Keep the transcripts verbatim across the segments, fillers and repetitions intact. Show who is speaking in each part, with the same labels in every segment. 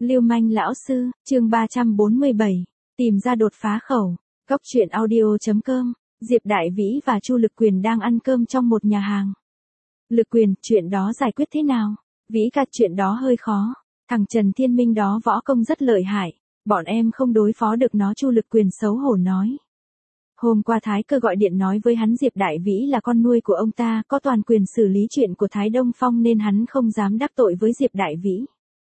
Speaker 1: Lưu manh lão sư, chương ba trăm bốn mươi bảy, tìm ra đột phá khẩu. Góc truyện audio chấm com, Diệp Đại Vĩ và Chu Lực Quyền đang ăn cơm trong một nhà hàng. Lực Quyền, chuyện đó giải quyết thế nào? Vĩ ca, chuyện đó hơi khó. Thằng Trần Thiên Minh đó võ công rất lợi hại. Bọn em không đối phó được nó, Chu Lực Quyền xấu hổ nói. Hôm qua Thái Cơ gọi điện nói với hắn Diệp Đại Vĩ là con nuôi của ông ta, có toàn quyền xử lý chuyện của Thái Đông Phong nên hắn không dám đắc tội với Diệp Đại Vĩ.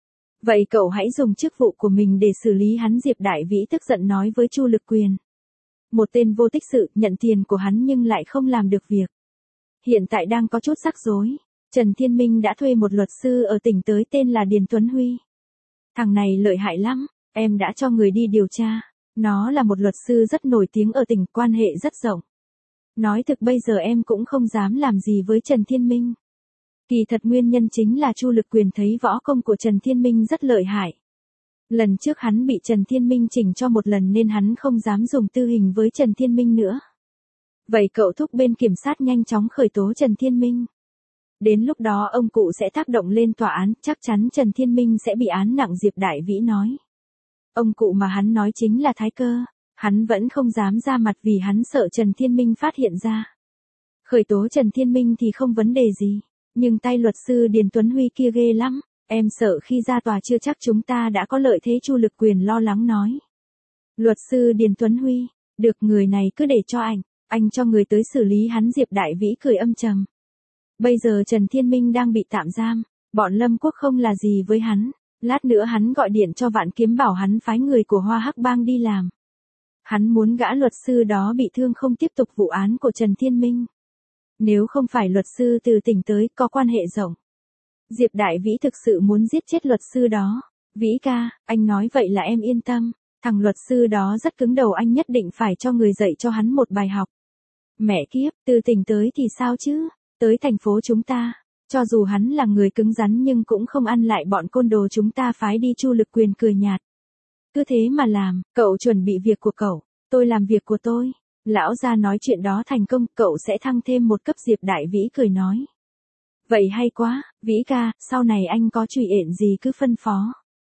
Speaker 1: Vậy cậu hãy dùng chức vụ của mình để xử lý hắn, Diệp Đại Vĩ tức giận nói với Chu Lực Quyền. Một tên vô tích sự, nhận tiền của hắn nhưng lại không làm được việc. Hiện tại đang có chút rắc rối. Trần Thiên Minh đã thuê một luật sư ở tỉnh tới tên là Điền Tuấn Huy. Thằng này lợi hại lắm, em đã cho người đi điều tra. Nó là một luật sư rất nổi tiếng ở tỉnh, quan hệ rất rộng. Nói thực bây giờ em cũng không dám làm gì với Trần Thiên Minh. Kỳ thật nguyên nhân chính là Chu Lực Quyền thấy võ công của Trần Thiên Minh rất lợi hại. Lần trước hắn bị Trần Thiên Minh chỉnh cho một lần nên hắn không dám dùng tư hình với Trần Thiên Minh nữa. Vậy cậu thúc bên kiểm sát nhanh chóng khởi tố Trần Thiên Minh. Đến lúc đó ông cụ sẽ tác động lên tòa án, chắc chắn Trần Thiên Minh sẽ bị án nặng, Diệp Đại Vĩ nói. Ông cụ mà hắn nói chính là Thái Cơ. Hắn vẫn không dám ra mặt vì hắn sợ Trần Thiên Minh phát hiện ra. Khởi tố Trần Thiên Minh thì không vấn đề gì. Nhưng tay luật sư Điền Tuấn Huy kia ghê lắm. Em sợ khi ra tòa chưa chắc chúng ta đã có lợi thế, Chu Lực Quyền lo lắng nói. Luật sư Điền Tuấn Huy, được, người này cứ để cho anh. Anh cho người tới xử lý hắn, Diệp Đại Vĩ cười âm trầm. Bây giờ Trần Thiên Minh đang bị tạm giam. Bọn Lâm Quốc không là gì với hắn. Lát nữa hắn gọi điện cho Vạn Kiếm bảo hắn phái người của Hoa Hắc Bang đi làm. Hắn muốn gã luật sư đó bị thương không tiếp tục vụ án của Trần Thiên Minh. Nếu không phải luật sư từ tỉnh tới có quan hệ rộng. Diệp Đại Vĩ thực sự muốn giết chết luật sư đó. Vĩ ca, anh nói vậy là em yên tâm. Thằng luật sư đó rất cứng đầu, anh nhất định phải cho người dạy cho hắn một bài học. Mẹ kiếp, từ tỉnh tới thì sao chứ? Tới thành phố chúng ta. Cho dù hắn là người cứng rắn nhưng cũng không ăn lại bọn côn đồ chúng ta phái đi, Chu Lực Quyền cười nhạt. Cứ thế mà làm, cậu chuẩn bị việc của cậu, tôi làm việc của tôi. Lão gia nói chuyện đó thành công, cậu sẽ thăng thêm một cấp, Diệp Đại Vĩ cười nói. Vậy hay quá, Vĩ ca, sau này anh có trùy ện gì cứ phân phó.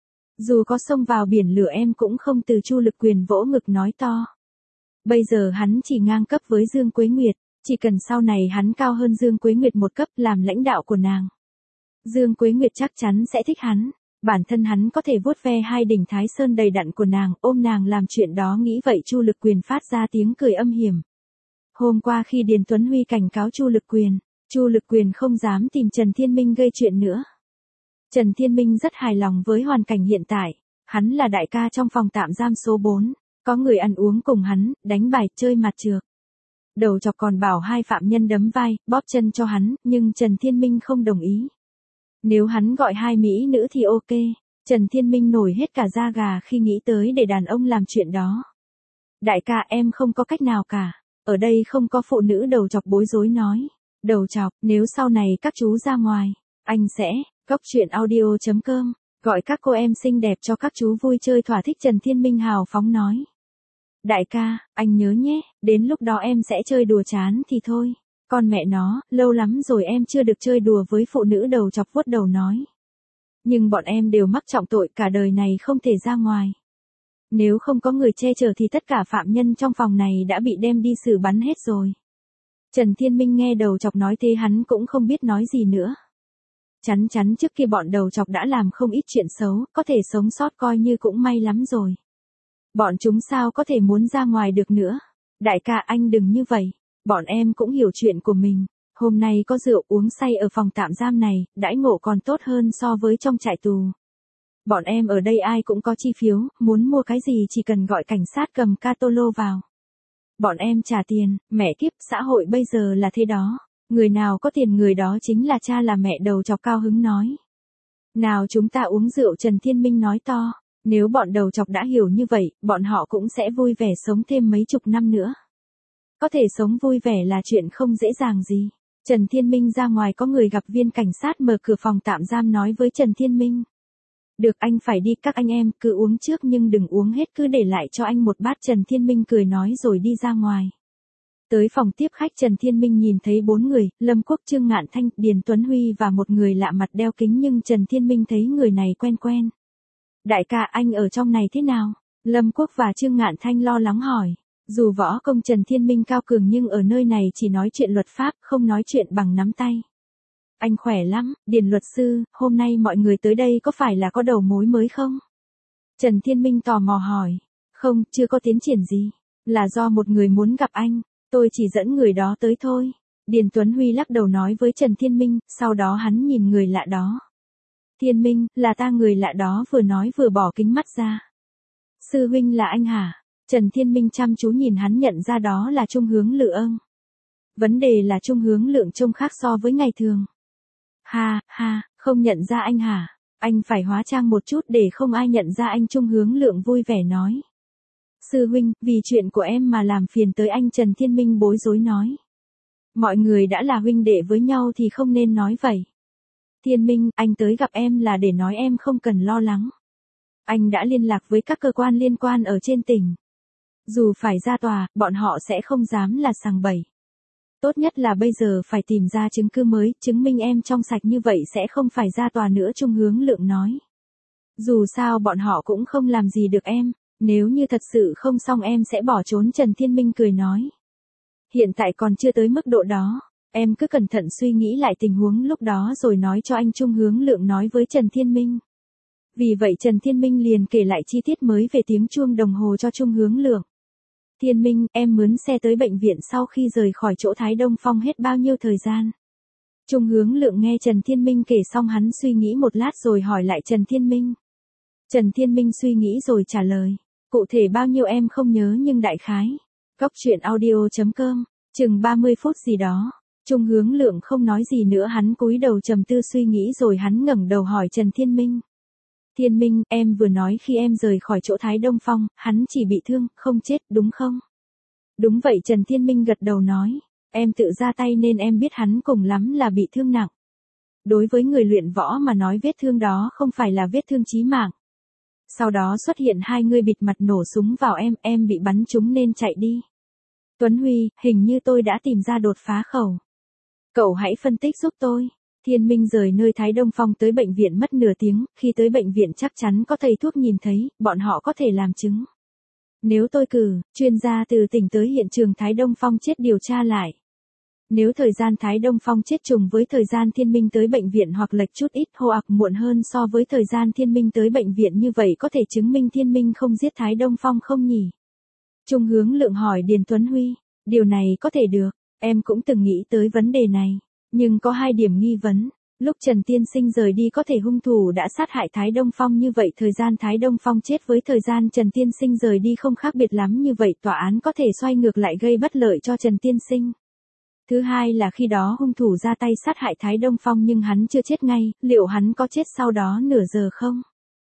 Speaker 1: Dù có xông vào biển lửa em cũng không từ, Chu Lực Quyền vỗ ngực nói to. Bây giờ hắn chỉ ngang cấp với Dương Quế Nguyệt, chỉ cần sau này hắn cao hơn Dương Quế Nguyệt một cấp làm lãnh đạo của nàng. Dương Quế Nguyệt chắc chắn sẽ thích hắn, bản thân hắn có thể vuốt ve hai đỉnh Thái Sơn đầy đặn của nàng, ôm nàng làm chuyện đó, nghĩ vậy Chu Lực Quyền phát ra tiếng cười âm hiểm. Hôm qua khi Điền Tuấn Huy cảnh cáo Chu Lực Quyền, Chu Lực Quyền không dám tìm Trần Thiên Minh gây chuyện nữa. Trần Thiên Minh rất hài lòng với hoàn cảnh hiện tại, hắn là đại ca trong phòng tạm giam số bốn, có người ăn uống cùng hắn, đánh bài, chơi mặt trược. Đầu chọc còn bảo hai phạm nhân đấm vai, bóp chân cho hắn, nhưng Trần Thiên Minh không đồng ý. Nếu hắn gọi hai mỹ nữ thì ok, Trần Thiên Minh nổi hết cả da gà khi nghĩ tới để đàn ông làm chuyện đó. Đại ca, em không có cách nào cả, ở đây không có phụ nữ, đầu chọc bối rối nói. Đầu chọc, nếu sau này các chú ra ngoài, anh sẽ, góc truyện audio chấm com, gọi các cô em xinh đẹp cho các chú vui chơi thỏa thích, Trần Thiên Minh hào phóng nói. Đại ca, anh nhớ nhé, đến lúc đó em sẽ chơi đùa chán thì thôi. Con mẹ nó, lâu lắm rồi em chưa được chơi đùa với phụ nữ, đầu chọc vuốt đầu nói. Nhưng bọn em đều mắc trọng tội, cả đời này không thể ra ngoài. Nếu không có người che chở thì tất cả phạm nhân trong phòng này đã bị đem đi xử bắn hết rồi. Trần Thiên Minh nghe đầu chọc nói thế hắn cũng không biết nói gì nữa. Chắn chắn trước kia bọn đầu chọc đã làm không ít chuyện xấu, có thể sống sót coi như cũng may lắm rồi. Bọn chúng sao có thể muốn ra ngoài được nữa. Đại ca, anh đừng như vậy. Bọn em cũng hiểu chuyện của mình. Hôm nay có rượu uống say ở phòng tạm giam này, đãi ngộ còn tốt hơn so với trong trại tù. Bọn em ở đây ai cũng có chi phiếu, muốn mua cái gì chỉ cần gọi cảnh sát cầm cato lô vào. Bọn em trả tiền, mẹ kiếp, xã hội bây giờ là thế đó. Người nào có tiền người đó chính là cha là mẹ, đầu chọc cao hứng nói. Nào chúng ta uống rượu, Trần Thiên Minh nói to. Nếu bọn đầu chọc đã hiểu như vậy, bọn họ cũng sẽ vui vẻ sống thêm mấy chục năm nữa. Có thể sống vui vẻ là chuyện không dễ dàng gì. Trần Thiên Minh ra ngoài có người gặp viên cảnh sát mở cửa phòng tạm giam nói với Trần Thiên Minh. Được, anh phải đi, các anh em cứ uống trước nhưng đừng uống hết, cứ để lại cho anh một bát, Trần Thiên Minh cười nói rồi đi ra ngoài. Tới phòng tiếp khách, Trần Thiên Minh nhìn thấy bốn người, Lâm Quốc, Trương Ngạn Thanh, Điền Tuấn Huy và một người lạ mặt đeo kính, nhưng Trần Thiên Minh thấy người này quen quen. Đại ca anh ở trong này thế nào? Lâm Quốc và Trương Ngạn Thanh lo lắng hỏi. Dù võ công Trần Thiên Minh cao cường nhưng ở nơi này chỉ nói chuyện luật pháp, không nói chuyện bằng nắm tay. Anh khỏe lắm, Điền luật sư, hôm nay mọi người tới đây có phải là có đầu mối mới không? Trần Thiên Minh tò mò hỏi. Không, chưa có tiến triển gì. Là do một người muốn gặp anh, tôi chỉ dẫn người đó tới thôi. Điền Tuấn Huy lắc đầu nói với Trần Thiên Minh, sau đó hắn nhìn người lạ đó. Thiên Minh, là ta. Người lạ đó vừa nói vừa bỏ kính mắt ra. Sư huynh là anh hả? Trần Thiên Minh chăm chú nhìn hắn nhận ra đó là Trung Hướng Lượng. Vấn đề là Trung Hướng Lượng trông khác so với ngày thường. Ha, ha, không nhận ra anh hả? Anh phải hóa trang một chút để không ai nhận ra anh. Trung Hướng Lượng vui vẻ nói. Sư huynh, vì chuyện của em mà làm phiền tới anh. Trần Thiên Minh bối rối nói. Mọi người đã là huynh đệ với nhau thì không nên nói vậy. Thiên Minh, anh tới gặp em là để nói em không cần lo lắng. Anh đã liên lạc với các cơ quan liên quan ở trên tỉnh. Dù phải ra tòa, bọn họ sẽ không dám là sằng bậy. Tốt nhất là bây giờ phải tìm ra chứng cứ mới, chứng minh em trong sạch như vậy sẽ không phải ra tòa nữa. Trung Hướng Lượng nói. Dù sao bọn họ cũng không làm gì được em, nếu như thật sự không xong em sẽ bỏ trốn. Trần Thiên Minh cười nói. Hiện tại còn chưa tới mức độ đó, em cứ cẩn thận suy nghĩ lại tình huống lúc đó rồi nói cho anh. Trung Hướng Lượng nói với Trần Thiên Minh. Vì vậy Trần Thiên Minh liền kể lại chi tiết mới về tiếng chuông đồng hồ cho Trung Hướng Lượng. Thiên Minh, em mướn xe tới bệnh viện sau khi rời khỏi chỗ Thái Đông Phong hết bao nhiêu thời gian? Trung Hướng Lượng nghe Trần Thiên Minh kể xong hắn suy nghĩ một lát rồi hỏi lại Trần Thiên Minh. Trần Thiên Minh suy nghĩ rồi trả lời. Cụ thể bao nhiêu em không nhớ nhưng đại khái. Cóc truyện audio chấm com, chừng ba mươi phút gì đó. Trung Hướng Lượng không nói gì nữa, hắn cúi đầu trầm tư suy nghĩ rồi hắn ngẩng đầu hỏi Trần Thiên Minh. Thiên Minh, em vừa nói khi em rời khỏi chỗ Thái Đông Phong, hắn chỉ bị thương, không chết, đúng không? Đúng vậy. Trần Thiên Minh gật đầu nói. Em tự ra tay nên em biết hắn cùng lắm là bị thương nặng. Đối với người luyện võ mà nói vết thương đó không phải là vết thương chí mạng. Sau đó xuất hiện hai người bịt mặt nổ súng vào em, em bị bắn trúng nên chạy đi. Tuấn Huy, hình như tôi đã tìm ra đột phá khẩu. Cậu hãy phân tích giúp tôi. Thiên Minh rời nơi Thái Đông Phong tới bệnh viện mất nửa tiếng, khi tới bệnh viện chắc chắn có thầy thuốc nhìn thấy, bọn họ có thể làm chứng. Nếu tôi cử chuyên gia từ tỉnh tới hiện trường Thái Đông Phong chết điều tra lại. Nếu thời gian Thái Đông Phong chết trùng với thời gian Thiên Minh tới bệnh viện hoặc lệch chút ít hoặc muộn hơn so với thời gian Thiên Minh tới bệnh viện, như vậy có thể chứng minh Thiên Minh không giết Thái Đông Phong không nhỉ? Trung Hướng Lượng hỏi Điền Tuấn Huy. Điều này có thể được, em cũng từng nghĩ tới vấn đề này. Nhưng có hai điểm nghi vấn. Lúc Trần Tiên Sinh rời đi có thể hung thủ đã sát hại Thái Đông Phong, như vậy thời gian Thái Đông Phong chết với thời gian Trần Tiên Sinh rời đi không khác biệt lắm, như vậy tòa án có thể xoay ngược lại gây bất lợi cho Trần Tiên Sinh. Thứ hai là khi đó hung thủ ra tay sát hại Thái Đông Phong nhưng hắn chưa chết ngay, liệu hắn có chết sau đó nửa giờ không?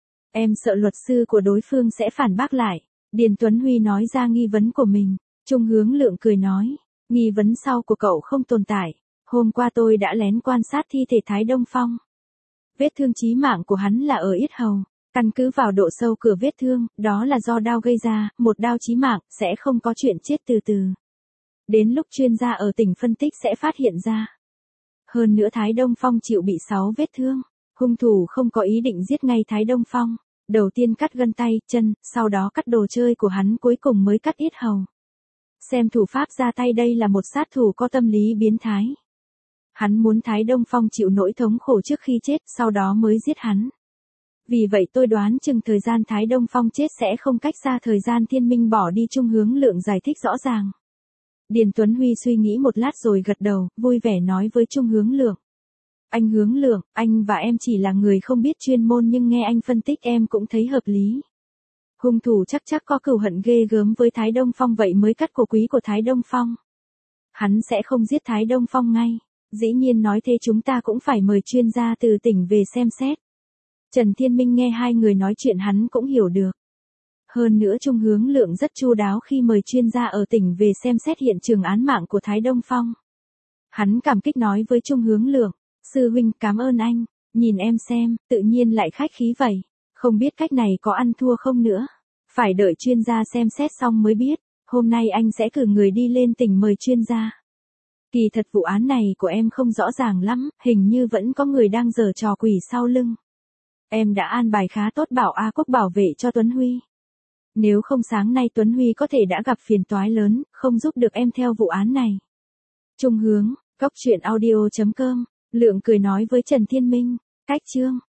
Speaker 1: Em sợ luật sư của đối phương sẽ phản bác lại. Điền Tuấn Huy nói ra nghi vấn của mình. Trung Hướng Lượng cười nói. Nghi vấn sau của cậu không tồn tại. Hôm qua tôi đã lén quan sát thi thể Thái Đông Phong. Vết thương chí mạng của hắn là ở yết hầu. Căn cứ vào độ sâu cửa vết thương, đó là do đao gây ra, một đao chí mạng, sẽ không có chuyện chết từ từ. Đến lúc chuyên gia ở tỉnh phân tích sẽ phát hiện ra. Hơn nữa Thái Đông Phong chịu bị sáu vết thương. Hung thủ không có ý định giết ngay Thái Đông Phong. Đầu tiên cắt gân tay, chân, sau đó cắt đồ chơi của hắn, cuối cùng mới cắt yết hầu. Xem thủ pháp ra tay, đây là một sát thủ có tâm lý biến thái. Hắn muốn Thái Đông Phong chịu nỗi thống khổ trước khi chết, sau đó mới giết hắn. Vì vậy tôi đoán chừng thời gian Thái Đông Phong chết sẽ không cách xa thời gian Thiên Minh bỏ đi. Trung Hướng Lượng giải thích rõ ràng. Điền Tuấn Huy suy nghĩ một lát rồi gật đầu, vui vẻ nói với Trung Hướng Lượng. Anh Hướng Lượng, anh và em chỉ là người không biết chuyên môn nhưng nghe anh phân tích em cũng thấy hợp lý. Hung thủ chắc chắc có cừu hận ghê gớm với Thái Đông Phong, vậy mới cắt cổ quý của Thái Đông Phong. Hắn sẽ không giết Thái Đông Phong ngay. Dĩ nhiên nói thế chúng ta cũng phải mời chuyên gia từ tỉnh về xem xét. Trần Thiên Minh nghe hai người nói chuyện hắn cũng hiểu được. Hơn nữa Trung Hướng Lượng rất chu đáo khi mời chuyên gia ở tỉnh về xem xét hiện trường án mạng của Thái Đông Phong. Hắn cảm kích nói với Trung Hướng Lượng. Sư huynh cảm ơn anh, nhìn em xem, tự nhiên lại khách khí vậy. Không biết cách này có ăn thua không nữa. Phải đợi chuyên gia xem xét xong mới biết. Hôm nay anh sẽ cử người đi lên tỉnh mời chuyên gia. Kỳ thật vụ án này của em không rõ ràng lắm, hình như vẫn có người đang giở trò quỷ sau lưng. Em đã an bài khá tốt bảo A Quốc bảo vệ cho Tuấn Huy. Nếu không sáng nay Tuấn Huy có thể đã gặp phiền toái lớn, không giúp được em theo vụ án này. Trung hướng, góc truyện audio chấm com, Lượng cười nói với Trần Thiên Minh. Cách chương